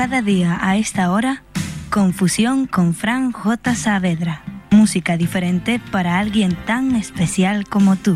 cada día a esta hora, Confusión con Fran J. Saavedra. Música diferente para alguien tan especial como tú.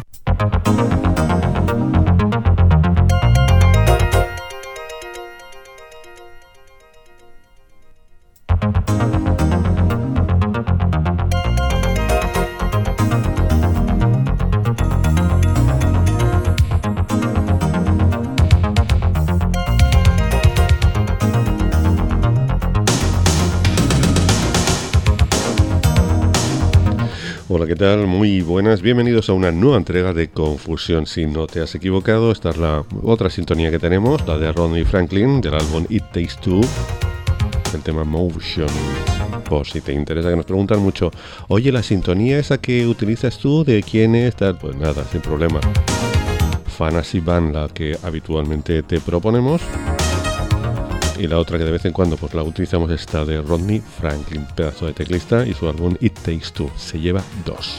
Hola, ¿qué tal? Muy buenas, bienvenidos a una nueva entrega de Confusión. Si no te has equivocado, esta es la otra sintonía que tenemos, la de Rodney Franklin, del álbum It Takes Two, el tema Motion. Por si te interesa, que nos preguntan mucho, oye, la sintonía esa que utilizas tú, ¿de quién es? Tal, pues nada, sin problema. Fantasy Band, la que habitualmente te proponemos. Y la otra que de vez en cuando pues la utilizamos, esta de Rodney Franklin, pedazo de teclista, y su álbum It Takes Two, se lleva 2.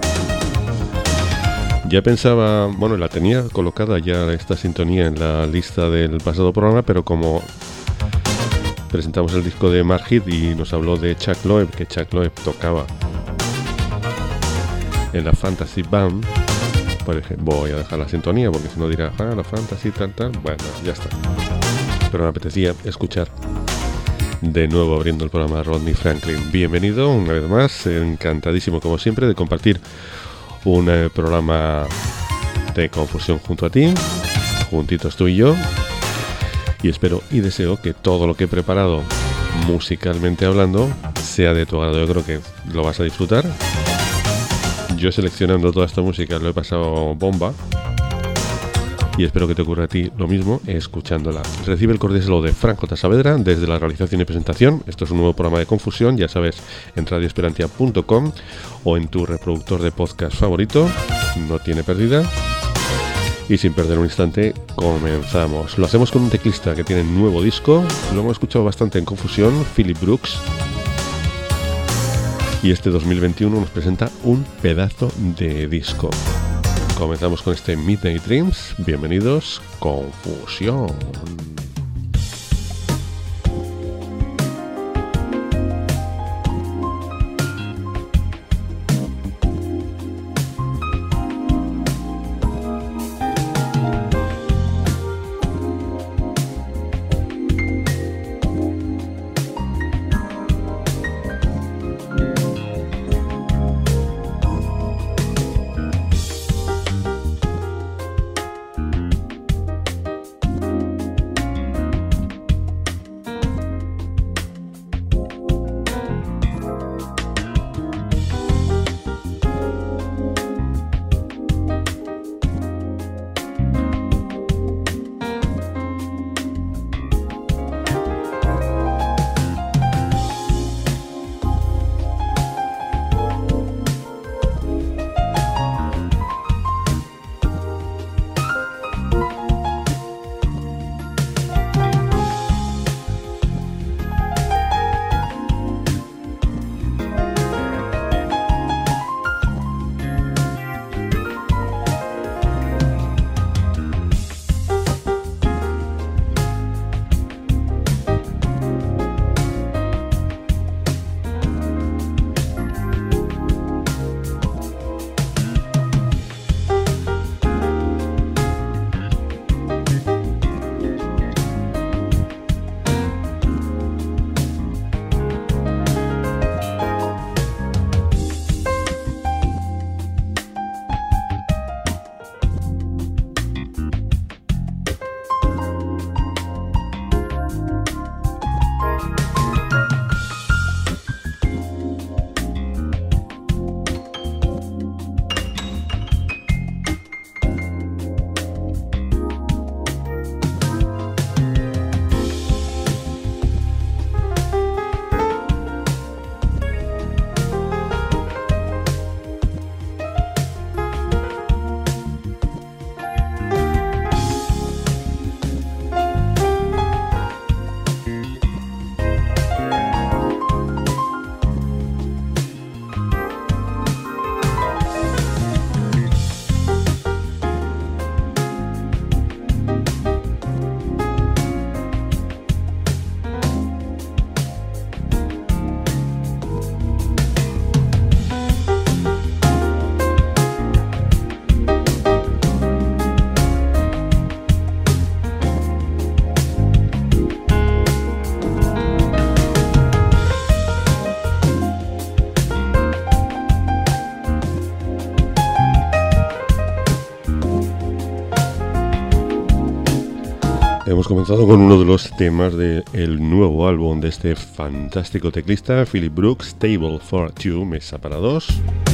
Ya pensaba, bueno, la tenía colocada ya esta sintonía en la lista del pasado programa, pero como presentamos el disco de Mark Heath y nos habló de Chuck Loeb, que Chuck Loeb tocaba en la Fantasy Band, pues dije, voy a dejar la sintonía porque si no dirá, la Fantasy tal, bueno, ya está. Pero me apetecía escuchar de nuevo abriendo el programa Rodney Franklin. Bienvenido una vez más, encantadísimo como siempre de compartir un programa de confusión junto a ti, juntitos tú y yo, y espero y deseo que todo lo que he preparado musicalmente hablando sea de tu agrado. Yo creo que lo vas a disfrutar. Yo seleccionando toda esta música lo he pasado bomba. Y espero que te ocurra a ti lo mismo escuchándola. Recibe el cordial saludo de Fran J. Saavedra desde la realización y presentación. Esto es un nuevo programa de Confusión, ya sabes, en radioesperantia.com o en tu reproductor de podcast favorito. No tiene pérdida. Y sin perder un instante, comenzamos. Lo hacemos con un teclista que tiene nuevo disco. Lo hemos escuchado bastante en Confusión, Philip Brooks. Y este 2021 nos presenta un pedazo de disco. Comenzamos con este Midnight Dreams. Bienvenidos, Confusión. Hemos comenzado con uno de los temas del nuevo álbum de este fantástico teclista, Philip Brooks, Table for Two, Mesa para Dos.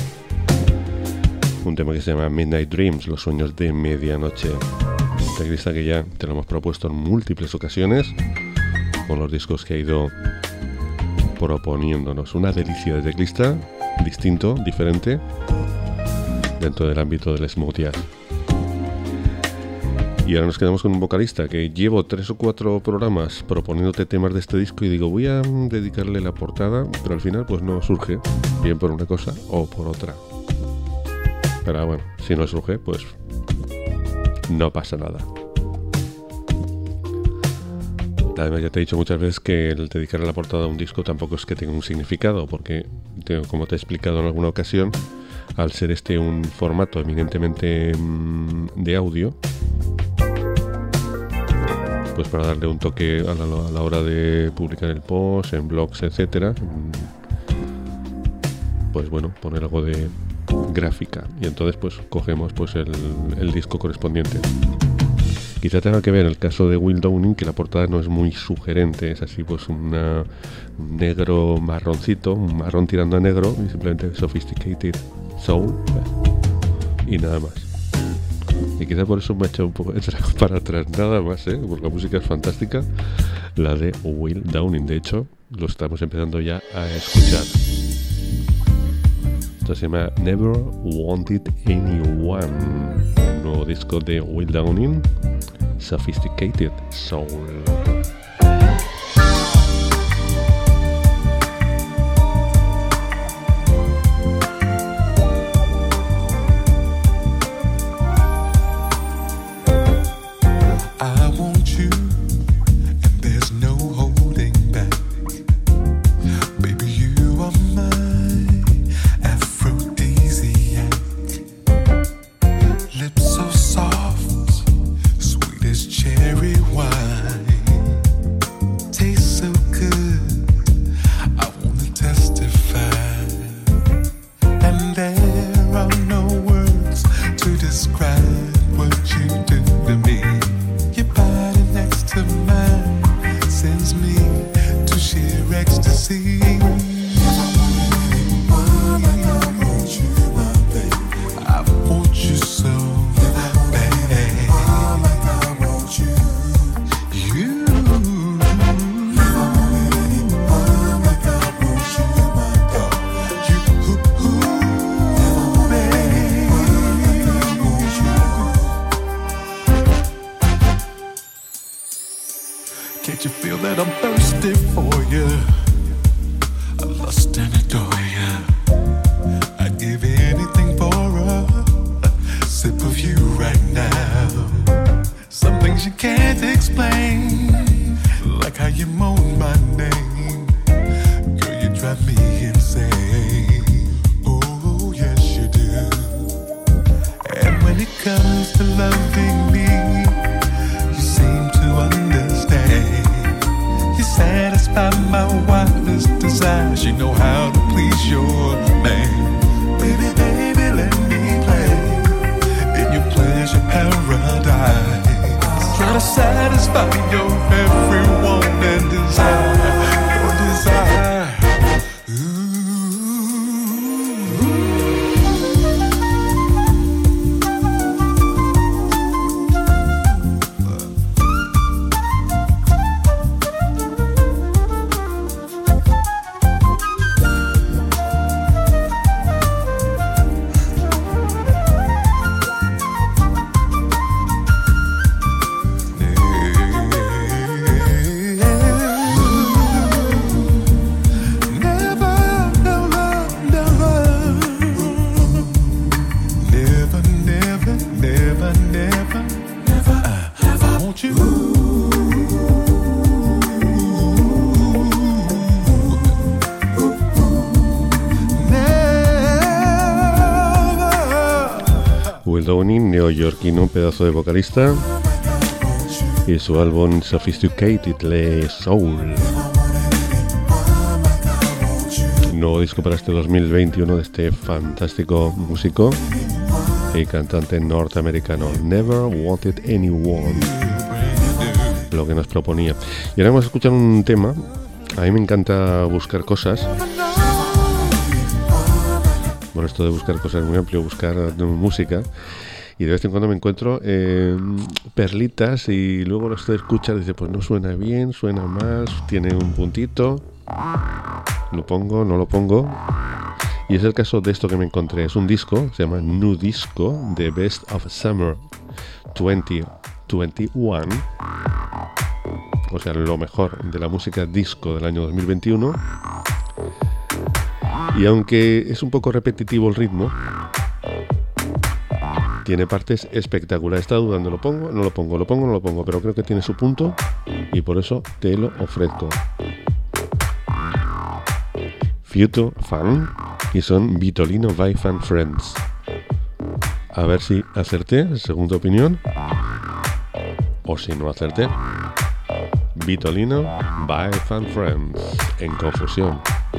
Un tema que se llama Midnight Dreams, los sueños de medianoche. Un teclista que ya te lo hemos propuesto en múltiples ocasiones con los discos que ha ido proponiéndonos. Una delicia de teclista, distinto, diferente, dentro del ámbito del smooth jazz. Y ahora nos quedamos con un vocalista que llevo 3 o 4 programas proponiéndote temas de este disco y digo, voy a dedicarle la portada, pero al final pues no surge, bien por una cosa o por otra. Pero bueno, si no surge, pues no pasa nada. Además ya te he dicho muchas veces que el dedicarle la portada a un disco tampoco es que tenga un significado, porque como te he explicado en alguna ocasión, al ser este un formato eminentemente de audio, pues para darle un toque a la hora de publicar el post, en blogs, etcétera, pues bueno, poner algo de gráfica, y entonces pues cogemos pues el disco correspondiente. Quizá tenga que ver el caso de Will Downing, que la portada no es muy sugerente, es así pues un negro marroncito, un marrón tirando a negro, y simplemente Sophisticated Soul, y nada más. Y quizá por eso me ha echado un poco para atrás, nada más, porque la música es fantástica, la de Will Downing. De hecho, lo estamos empezando ya a escuchar. Esto se llama Never Wanted Anyone, un nuevo disco de Will Downing, Sophisticated Soul. Will Downing, neoyorquino, un pedazo de vocalista, y su álbum Sophisticated Soul. Nuevo disco para este 2021 de este fantástico músico y cantante norteamericano, Never Wanted Anyone. lo que nos proponía. Y ahora vamos a escuchar un tema. A mí me encanta buscar cosas. Bueno, esto de buscar cosas es muy amplio, buscar música. Y de vez en cuando me encuentro perlitas y luego las escuchas y dice, pues no suena bien, suena más, tiene un puntito. Lo pongo, no lo pongo. Y es el caso de esto que me encontré. Es un disco, se llama Nu Disco, The Best of Summer 2021. O sea, lo mejor de la música disco del año 2021. Y aunque es un poco repetitivo el ritmo, tiene partes espectaculares. Estaba dudando, ¿lo pongo? No lo pongo, lo pongo, no lo pongo. Pero creo que tiene su punto y por eso te lo ofrezco. Future Fun y son Vitolino Vibe and Friends. A ver si acerté, segunda opinión. O si no acerté. Vitolino Vibe and Friends. En confusión.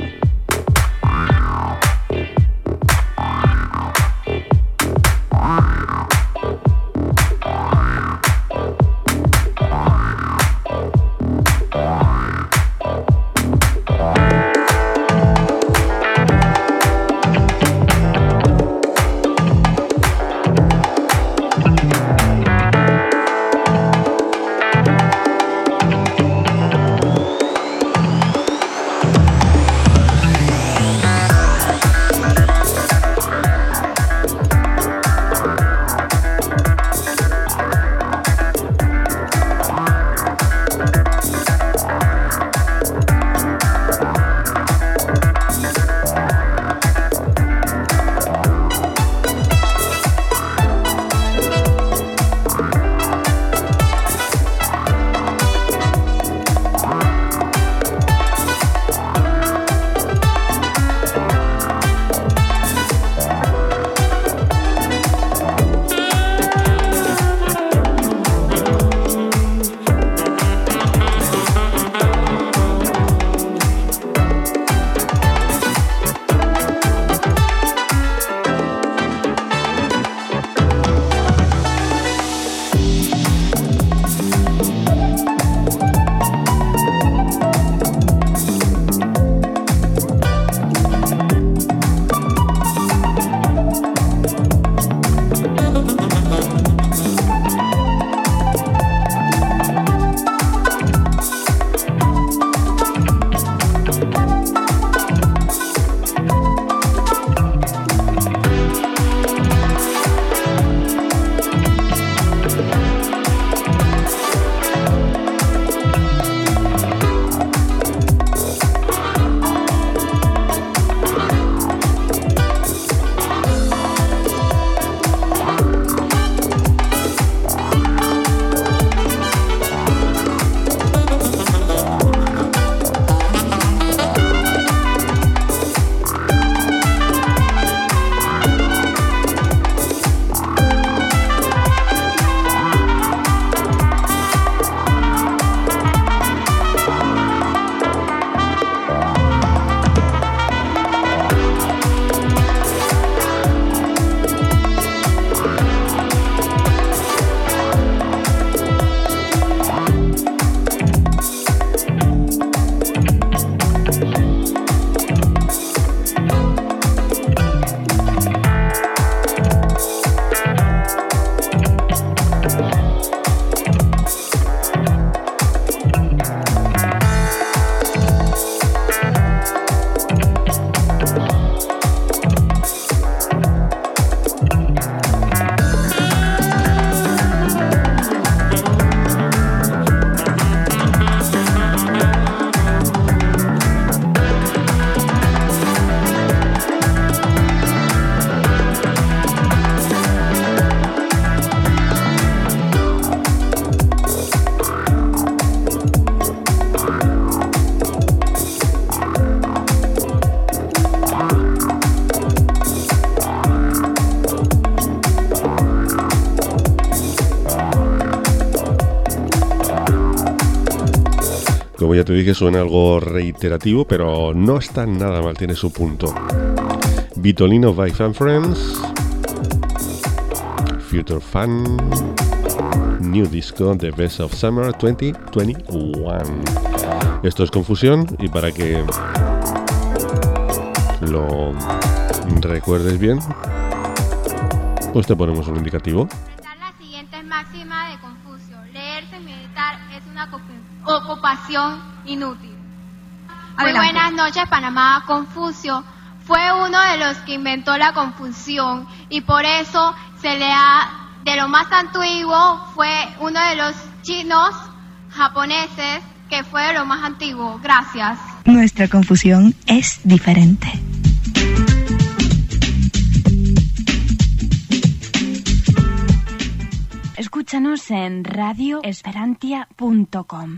Como ya te dije, suena algo reiterativo, pero no está nada mal, tiene su punto. Vitolino Vibe and Friends, Future Fun, New Disco, The Best of Summer 2021. Esto es Confusión, y para que lo recuerdes bien, pues te ponemos un indicativo. La siguiente máxima de Confucio: leer sin meditar es una ocupación inútil. Muy buenas noches, Panamá. Confucio fue uno de los que inventó la confusión, y por eso de lo más antiguo, fue uno de los chinos japoneses que fue de lo más antiguo. Gracias. Nuestra confusión es diferente. Escúchanos en radioesperantia.com.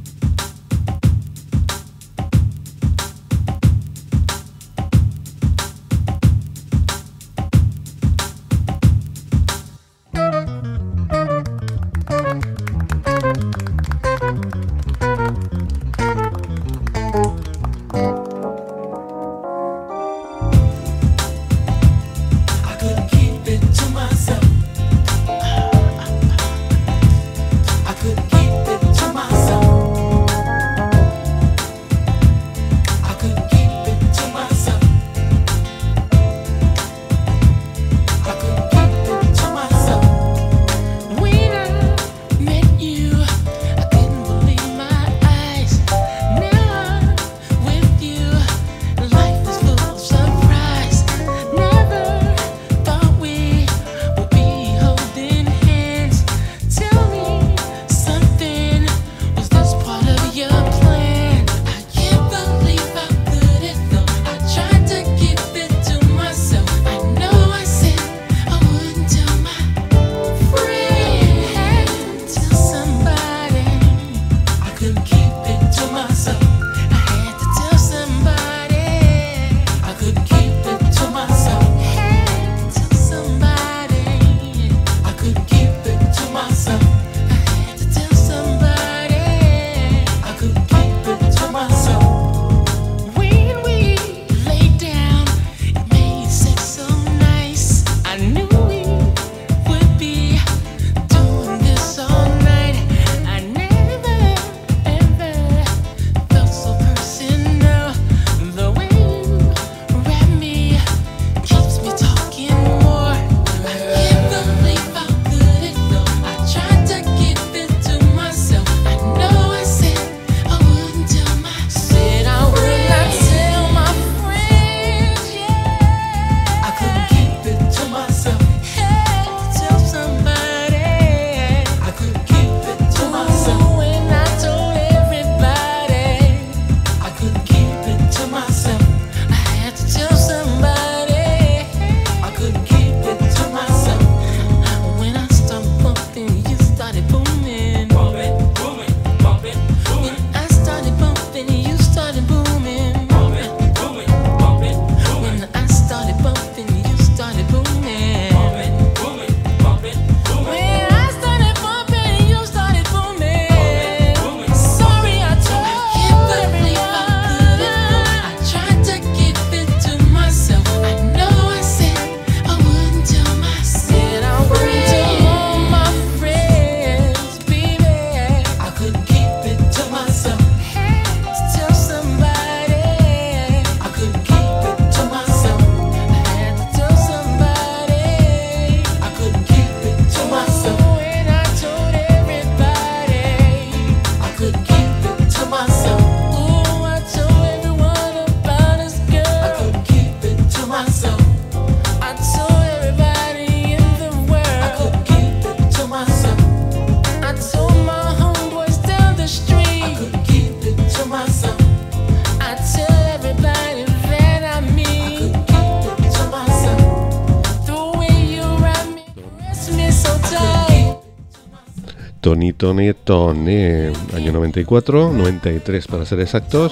Tony, Tony, Tony, año 94, 93 para ser exactos,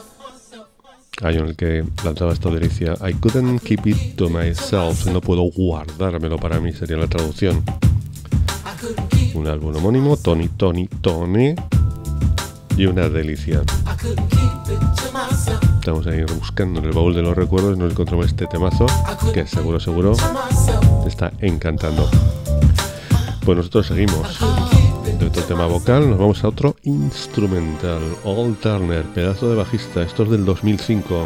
año en el que lanzaba esta delicia, I couldn't keep it to myself, no puedo guardármelo para mí, sería la traducción. Un álbum homónimo, Tony, Tony, Tony, y una delicia. Estamos ahí buscando en el baúl de los recuerdos y nos encontramos este temazo que seguro te está encantando. Pues nosotros seguimos. De otro tema vocal nos vamos a otro instrumental. Al Turner, pedazo de bajista. Esto es del 2005.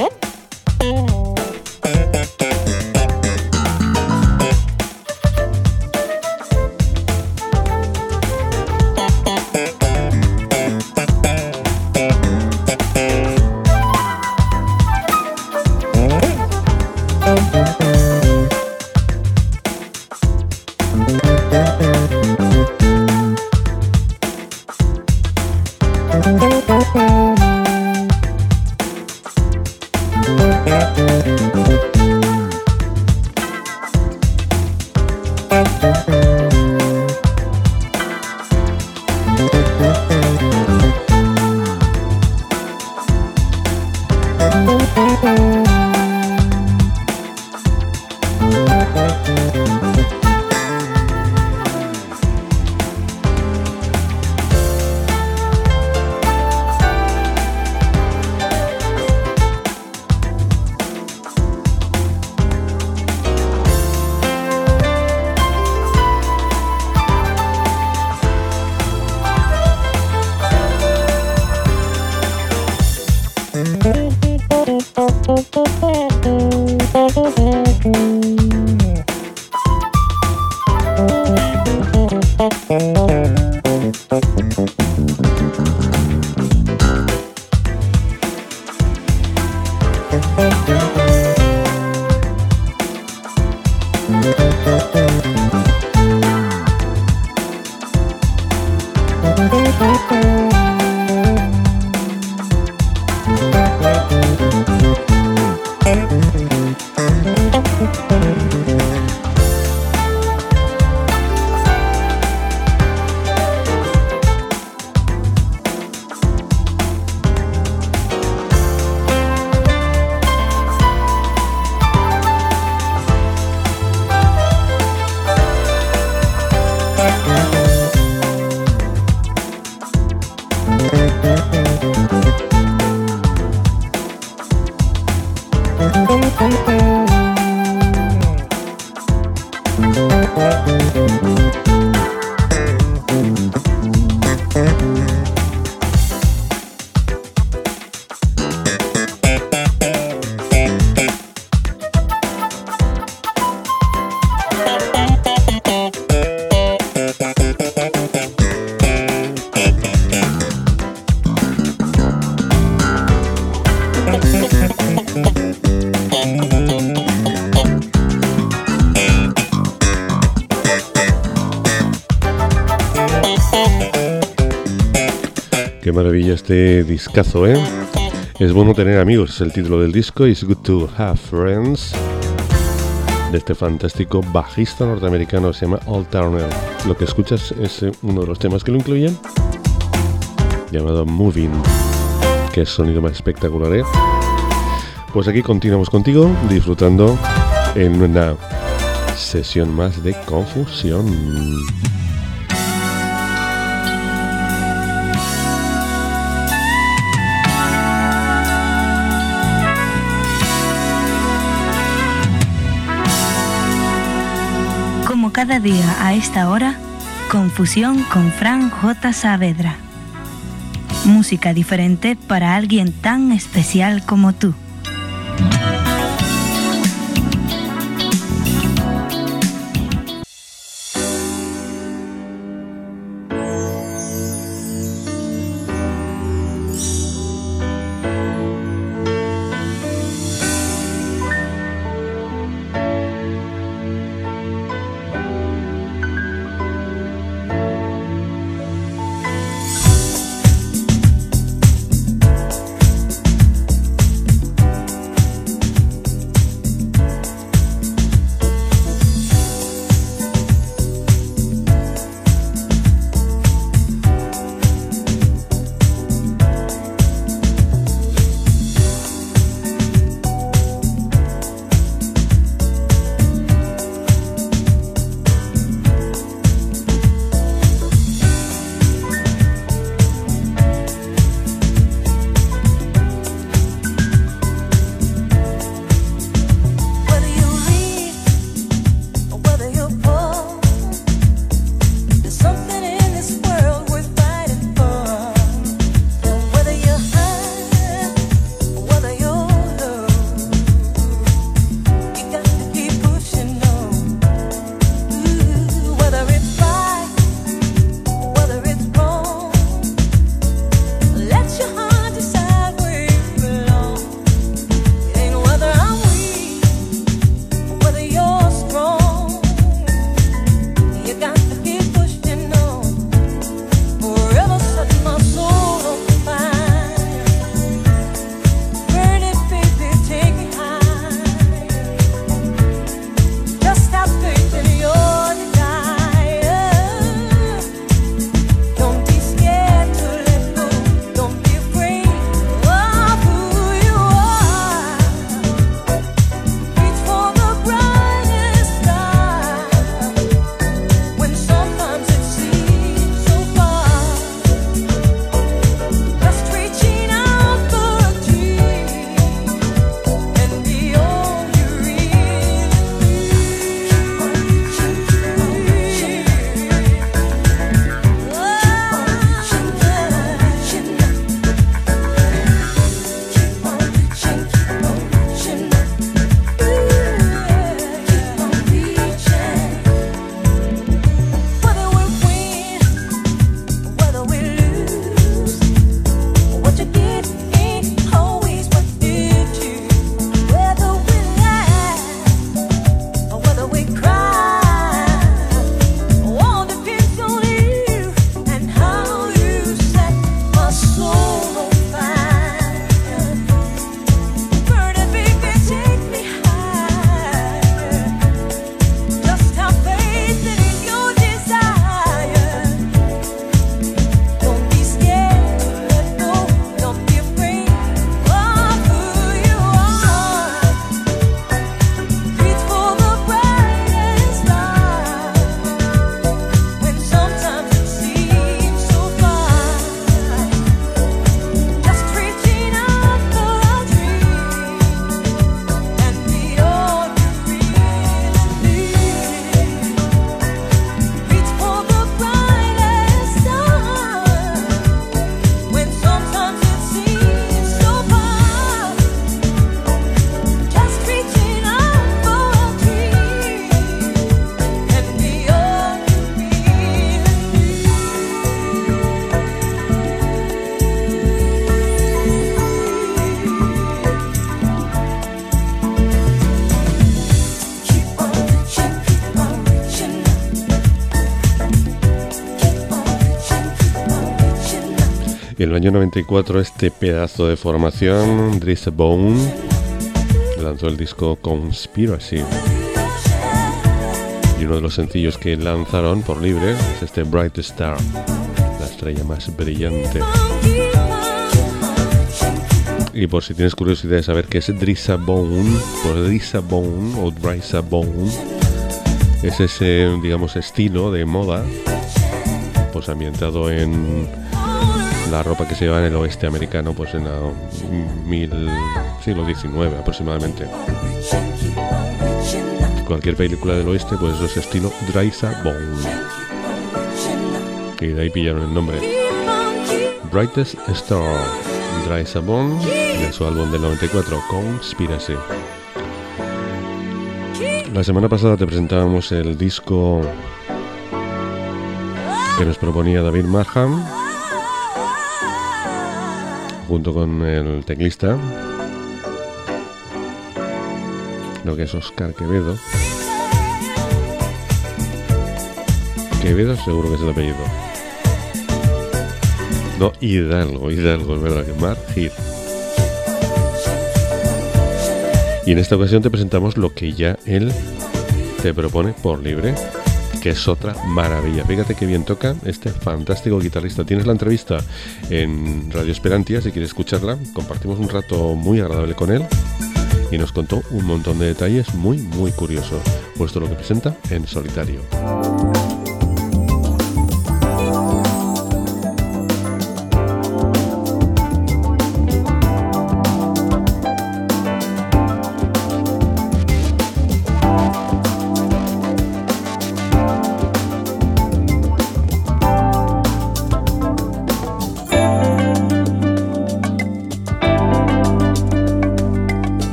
Qué maravilla este discazo, ¿eh? Es bueno tener amigos, es el título del disco. It's Good to Have Friends, de este fantástico bajista norteamericano, se llama Al Turner. Lo que escuchas es uno de los temas que lo incluyen, llamado Moving. Qué sonido más espectacular, ¿eh? Pues aquí continuamos contigo, disfrutando en una sesión más de confusión. Cada día a esta hora, Confusión con Fran J. Saavedra. Música diferente para alguien tan especial como tú. Y en el año 94 este pedazo de formación, Drissa Bone, lanzó el disco Conspiracy. Y uno de los sencillos que lanzaron por libre es este Bright Star, la estrella más brillante. Y por si tienes curiosidad de saber qué es Drissa Bone, pues Drissa Bone o Drissa Bone es ese, digamos, estilo de moda pues ambientado en la ropa que se lleva en el oeste americano, pues en el siglo XIX aproximadamente. Cualquier película del oeste, pues eso es estilo Drissa Bone. Y de ahí pillaron el nombre. Brightest Star, Drissa Bone, de su álbum del 94, Conspiracy. La semana pasada te presentábamos el disco que nos proponía David Marham junto con el teclista, lo que es Oscar Quevedo. Quevedo seguro que es el apellido. No, Hidalgo, es verdad, que Mark Heath. Y en esta ocasión te presentamos lo que ya él te propone por libre, que es otra maravilla. Fíjate que bien toca este fantástico guitarrista. Tienes la entrevista en Radio Esperantia, si quieres escucharla. Compartimos un rato muy agradable con él y nos contó un montón de detalles muy, muy curiosos. Puesto lo que presenta en solitario.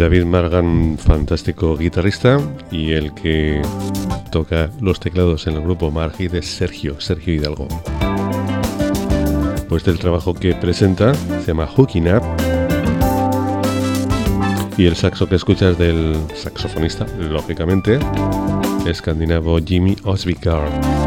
David Margan, fantástico guitarrista, y el que toca los teclados en el grupo Margid es Sergio Hidalgo. Pues el trabajo que presenta se llama Hooking Up, y el saxo que escuchas del saxofonista, lógicamente, escandinavo Jimmy Osvikar.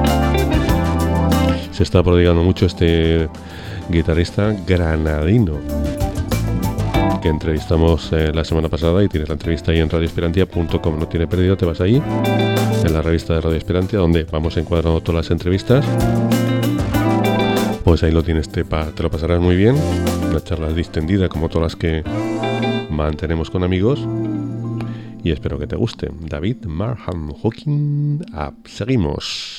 Se está prodigando mucho este guitarrista granadino que entrevistamos la semana pasada, y tienes la entrevista ahí en radioesperantia.com. No tiene perdido, te vas ahí en la revista de Radio Esperantia, donde vamos encuadrando todas las entrevistas. Pues ahí lo tienes, te lo pasarás muy bien. Una charla distendida como todas las que mantenemos con amigos, y espero que te guste. David Margan, Hooking Up. Seguimos.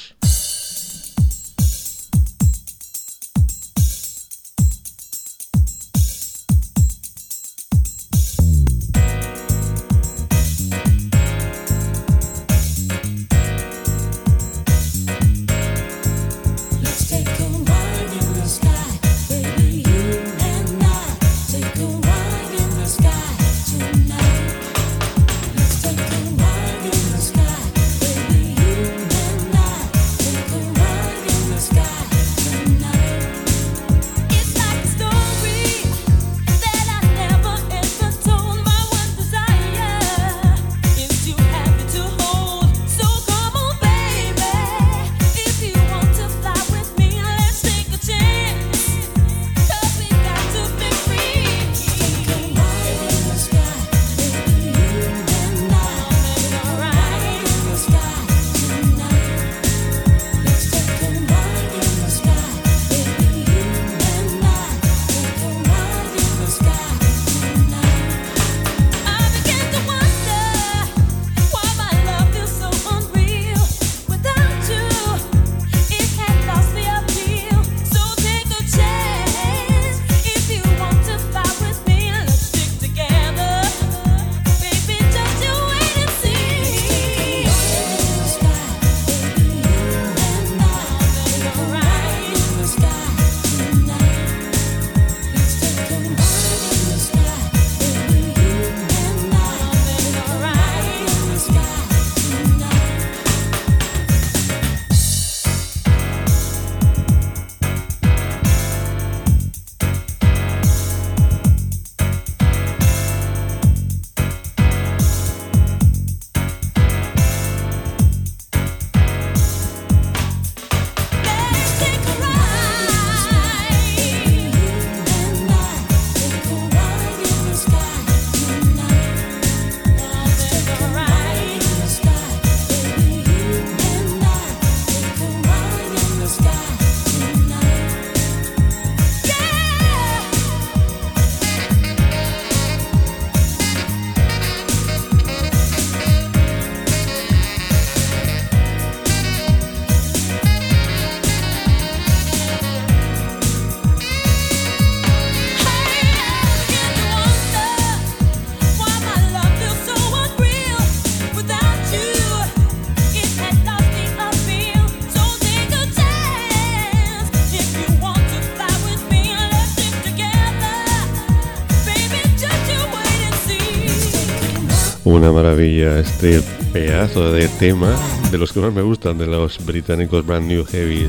Una maravilla este pedazo de tema, de los que más me gustan, de los británicos Brand New Heavies,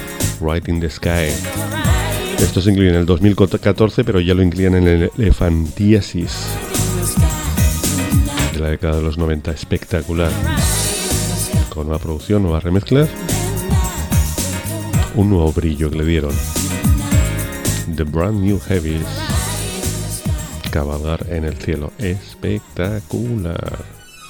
Right in the Sky. Esto se incluye en el 2014, pero ya lo incluían en el Elephantiasis de la década de los 90. Espectacular, con nueva producción, nuevas remezclas, un nuevo brillo que le dieron. The Brand New Heavies, cabalgar en el cielo. Espectacular.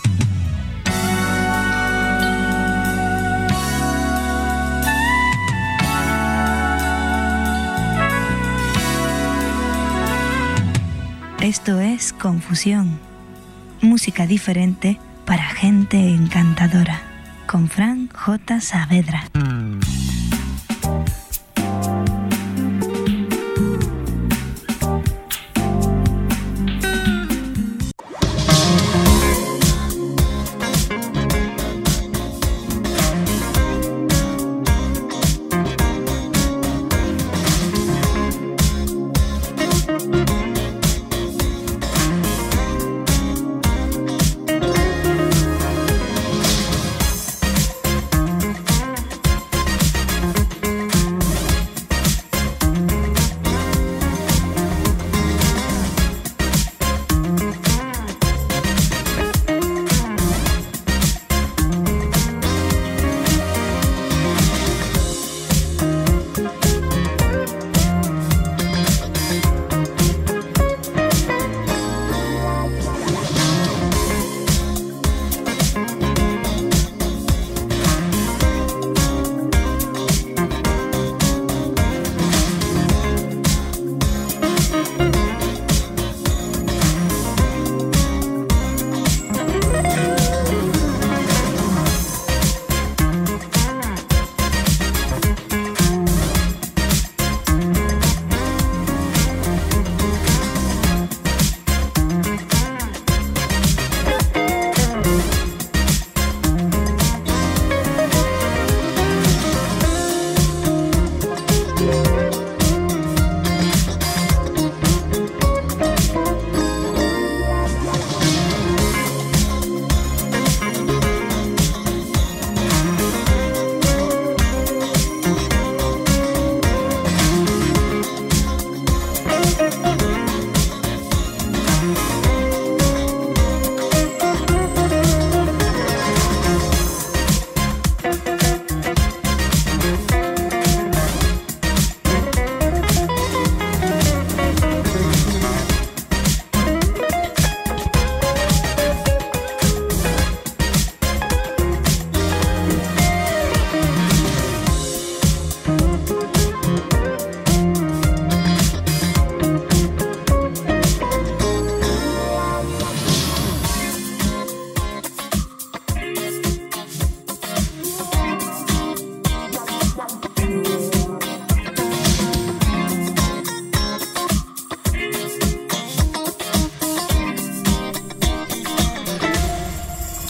Esto es Confusión, música diferente para gente encantadora, con Fran J. Saavedra.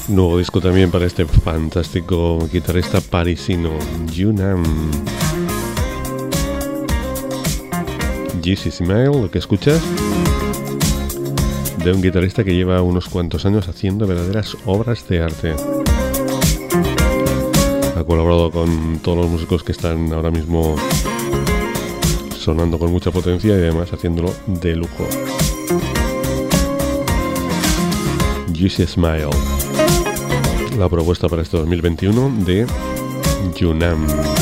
Nuevo disco también para este fantástico guitarrista parisino, Yunam. Jesus Smile, lo que escuchas, de un guitarrista que lleva unos cuantos años haciendo verdaderas obras de arte. Ha colaborado con todos los músicos que están ahora mismo sonando con mucha potencia y además haciéndolo de lujo. Jesus Smile, la propuesta para este 2021 de Yunam.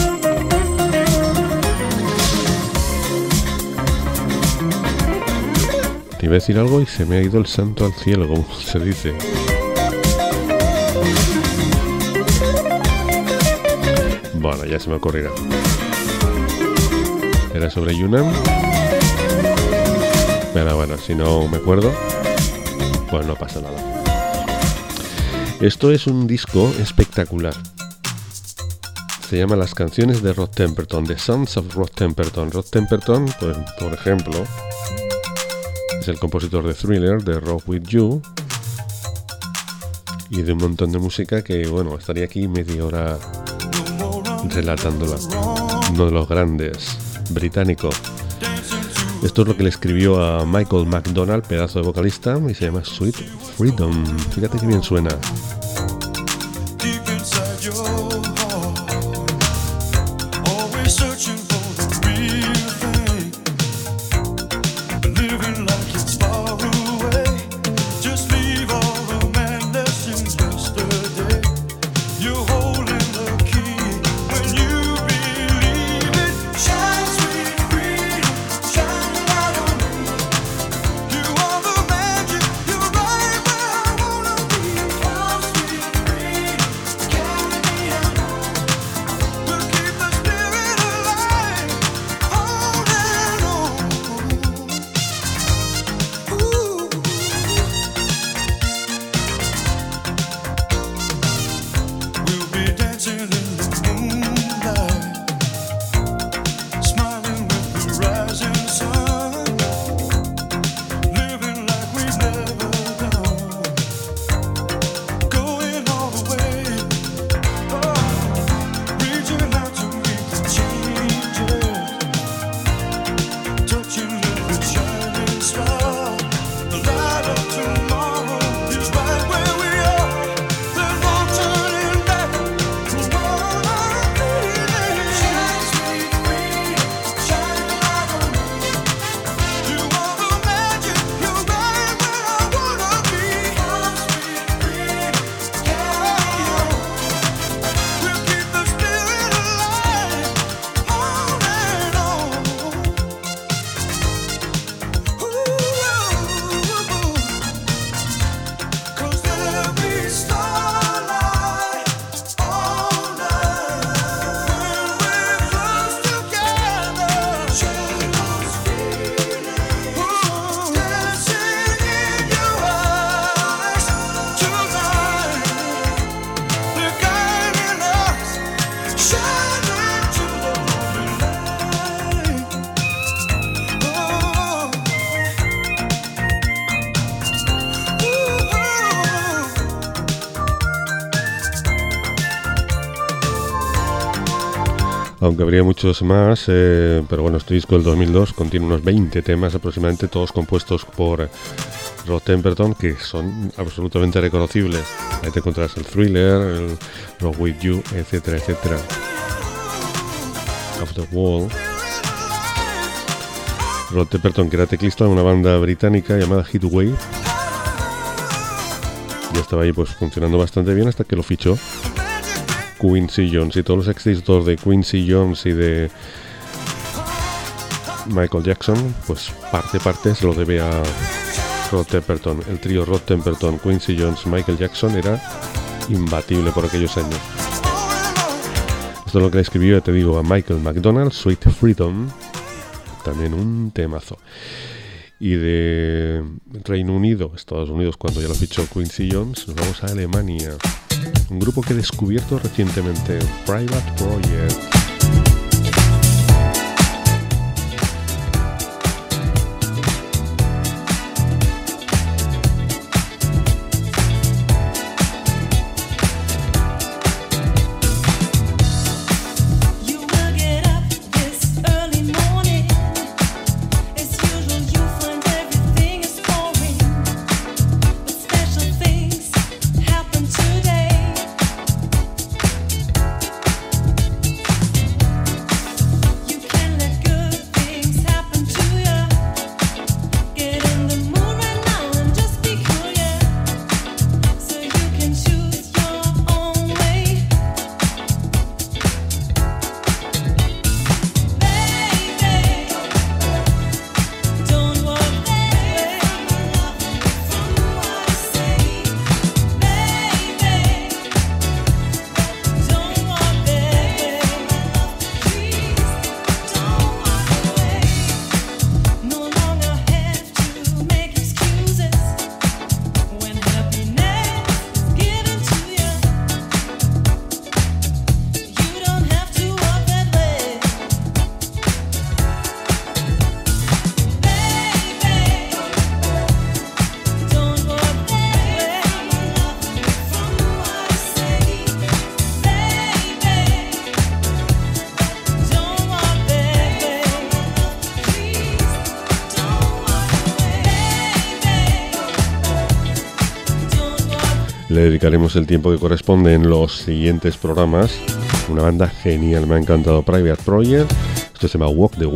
Te iba a decir algo y se me ha ido el santo al cielo, como se dice. Bueno, ya se me ocurrirá. ¿Era sobre Yunam? Pero bueno, si no me acuerdo, pues no pasa nada. Esto es un disco espectacular. Se llama Las canciones de Rod Temperton, The Sons of Rod Temperton. Rod Temperton, pues, por ejemplo, es el compositor de Thriller, de Rock With You y de un montón de música que, bueno, estaría aquí media hora relatándola. Uno de los grandes, británico. Esto es lo que le escribió a Michael McDonald, pedazo de vocalista, y se llama Sweet Freedom. Fíjate que bien suena. Aunque habría muchos más, pero bueno, este disco del 2002 contiene unos 20 temas aproximadamente, todos compuestos por Rod Temperton, que son absolutamente reconocibles. Ahí te encontrarás el Thriller, el Rock With You, etcétera, etcétera. Off the Wall. Rod Temperton, que era teclista de una banda británica llamada Heatwave. Ya estaba ahí pues funcionando bastante bien hasta que lo fichó Quincy Jones, y todos los éxitos de Quincy Jones y de Michael Jackson, pues parte se lo debe a Rod Temperton. El trío Rod Temperton, Quincy Jones, Michael Jackson era imbatible por aquellos años. Esto es lo que le escribió, ya te digo, a Michael McDonald, Sweet Freedom, también un temazo. Y de Reino Unido, Estados Unidos, cuando ya lo fichó Quincy Jones, nos vamos a Alemania. Un grupo que he descubierto recientemente, Private Project. le dedicaremos el tiempo que corresponde en los siguientes programas. Una banda genial, me ha encantado, Private Project. Esto se llama Walk That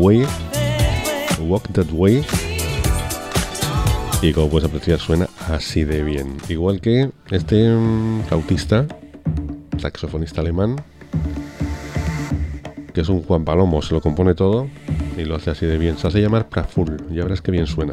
Way. Y como puedes apreciar, suena así de bien. Igual que este flautista, saxofonista alemán, que es un Juan Palomo, se lo compone todo y lo hace así de bien. Se hace llamar Praful, ya verás que bien suena.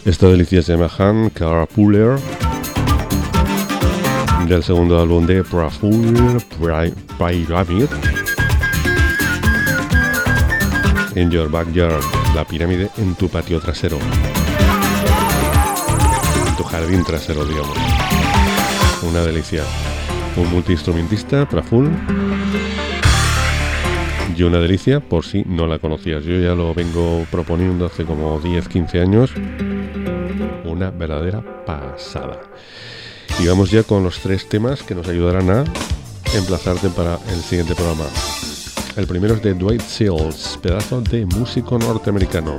Esta delicia se llama Han Carpooler, del segundo álbum de Praful Pyramid. In Your Backyard, la pirámide en tu patio trasero, en tu jardín trasero, digamos. Una delicia. Un multiinstrumentista, Praful, y una delicia por si no la conocías. Yo ya lo vengo proponiendo hace como 10-15 años. Una verdadera pasada. Y vamos ya con los 3 temas que nos ayudarán a emplazarte para el siguiente programa. El primero es de Dwight Seals, pedazo de músico norteamericano.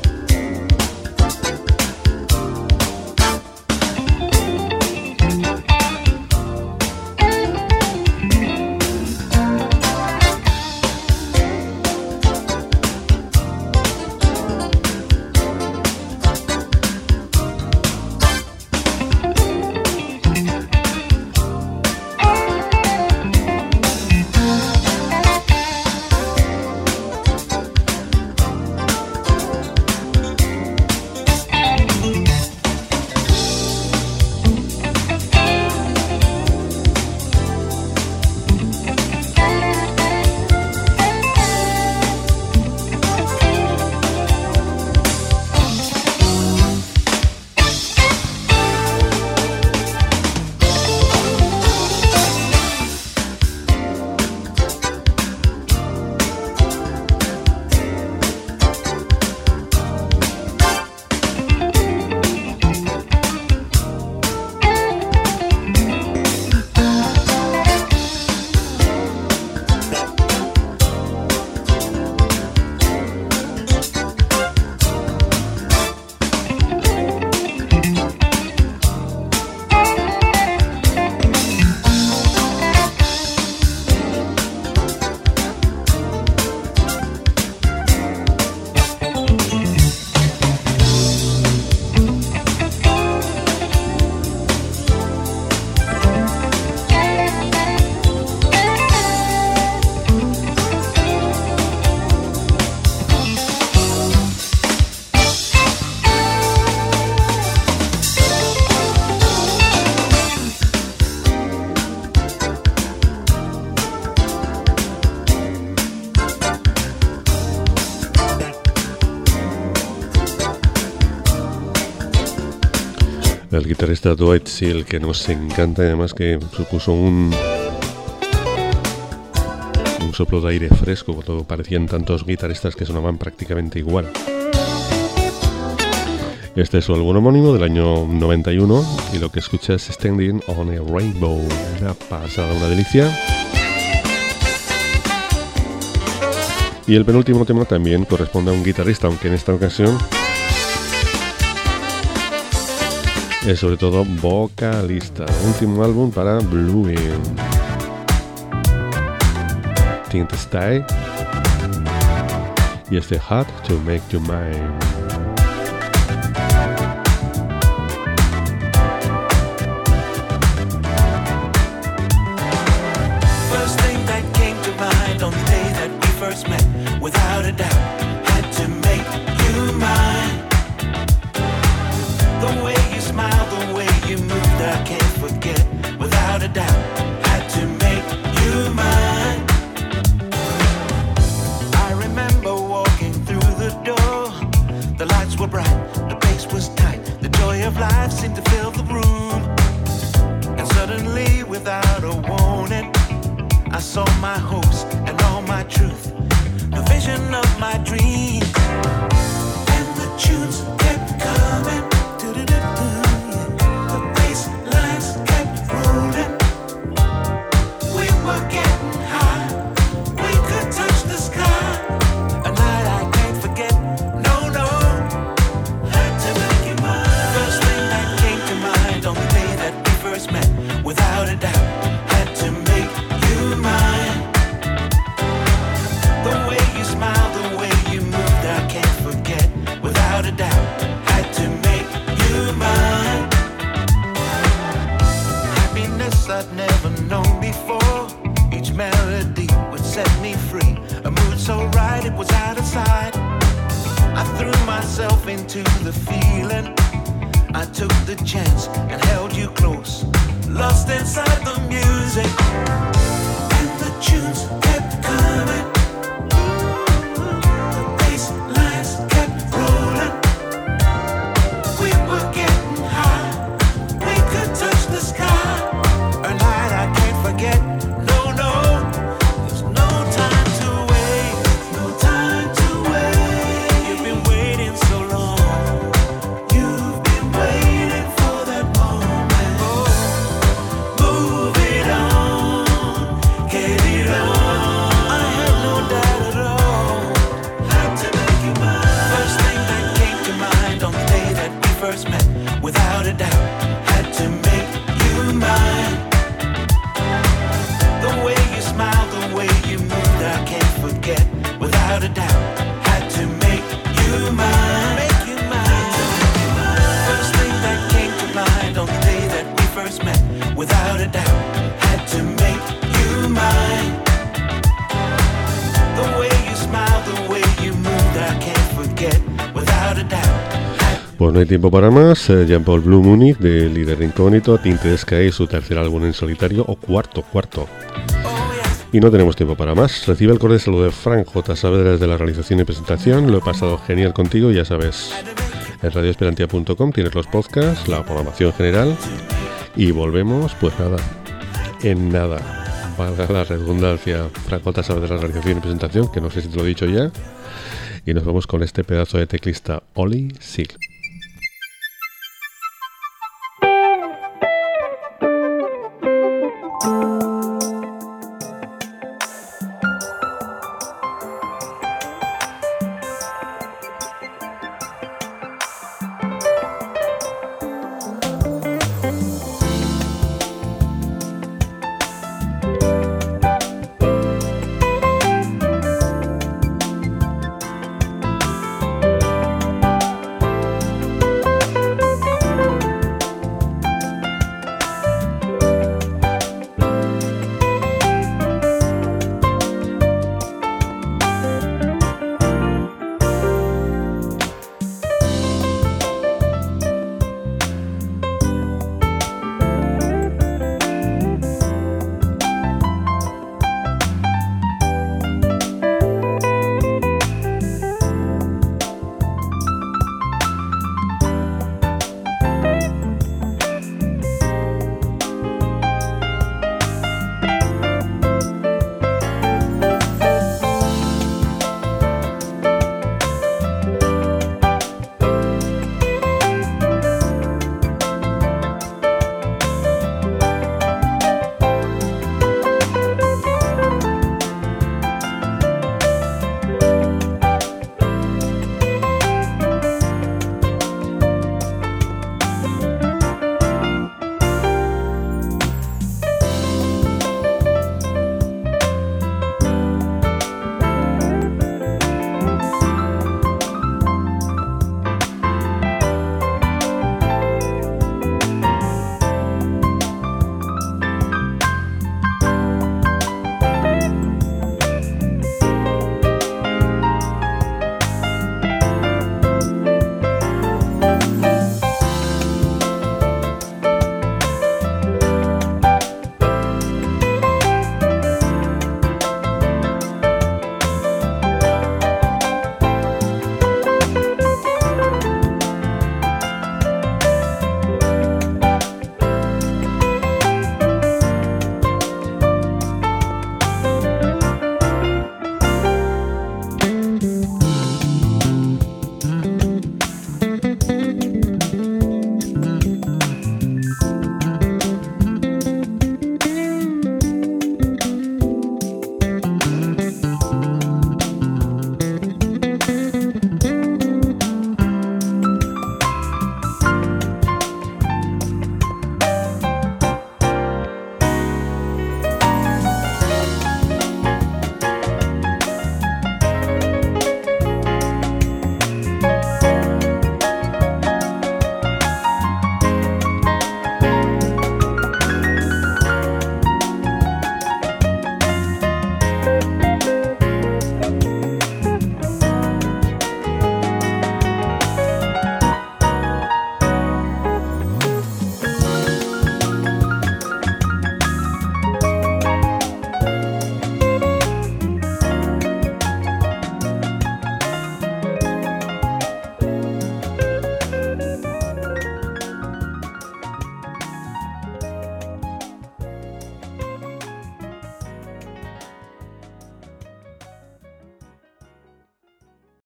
El guitarrista Dwight Seals, que nos encanta y además que supuso un soplo de aire fresco cuando parecían tantos guitarristas que sonaban prácticamente igual. Este es su álbum homónimo del año 91 y lo que escuchas es Standing on a Rainbow, una pasada, una delicia. Y el penúltimo tema también corresponde a un guitarrista, aunque en esta ocasión es sobre todo vocalista. Último álbum para Blueing, Tint Stay y este Hard to Make You Mine. Without a doubt, had to make you mine. The way you smile, the way you moved, I can't forget. Without a doubt, had to make you mine. I remember walking through the door. The lights were bright, the pace was tight. The joy of life seemed to fill the room. And suddenly, without a warning, I saw my hopes and all my truth. The vision of my dream, and the tunes kept coming. The bass lines kept rolling. We were getting high. We could touch the sky. A night I can't forget. No, no. Had to make you mine. First thing that came to mind on the day that we first met, without a doubt, had to make you mine. The way you smile, the way you moved, I can't forget. Without a doubt, had to make you mine. Happiness I'd never known before. Each melody would set me free. A mood so right, it was out of sight. I threw myself into the feeling. I took the chance and held you close, lost inside the music, and the tunes kept coming. The bass lines kept rolling. We were getting high, we could touch the sky. A night I can't forget. No, no, there's no time to wait, no time to wait. You've been waiting so long, you've been waiting for that moment. Oh, move it on, get it on. I had no doubt at all, had to make you mine. First thing that came to mind on the day that we first met, without a doubt, had to make you mine. The way you smiled, the way you moved, I can't forget, without a doubt, had to make you mine. Make you mine. First thing that came to mind on the day that we first met, without a doubt, had to make you mine. The way you smiled, the way you moved, I can't forget, without a doubt. Pues no hay tiempo para más. Jean-Paul Blue Munich, de Líder Incógnito, Tinted Sky, su tercer álbum en solitario, o cuarto. Y no tenemos tiempo para más. Recibe el cordial saludo de Frank J. Saavedra desde la realización y presentación. Lo he pasado genial contigo, ya sabes. En radioesperantia.com tienes los podcasts, la programación general. Y volvemos, pues nada, en nada. Valga la redundancia. Frank J. Saavedra de la realización y presentación, que no sé si te lo he dicho ya. Y nos vamos con este pedazo de teclista, Ollie Sigl.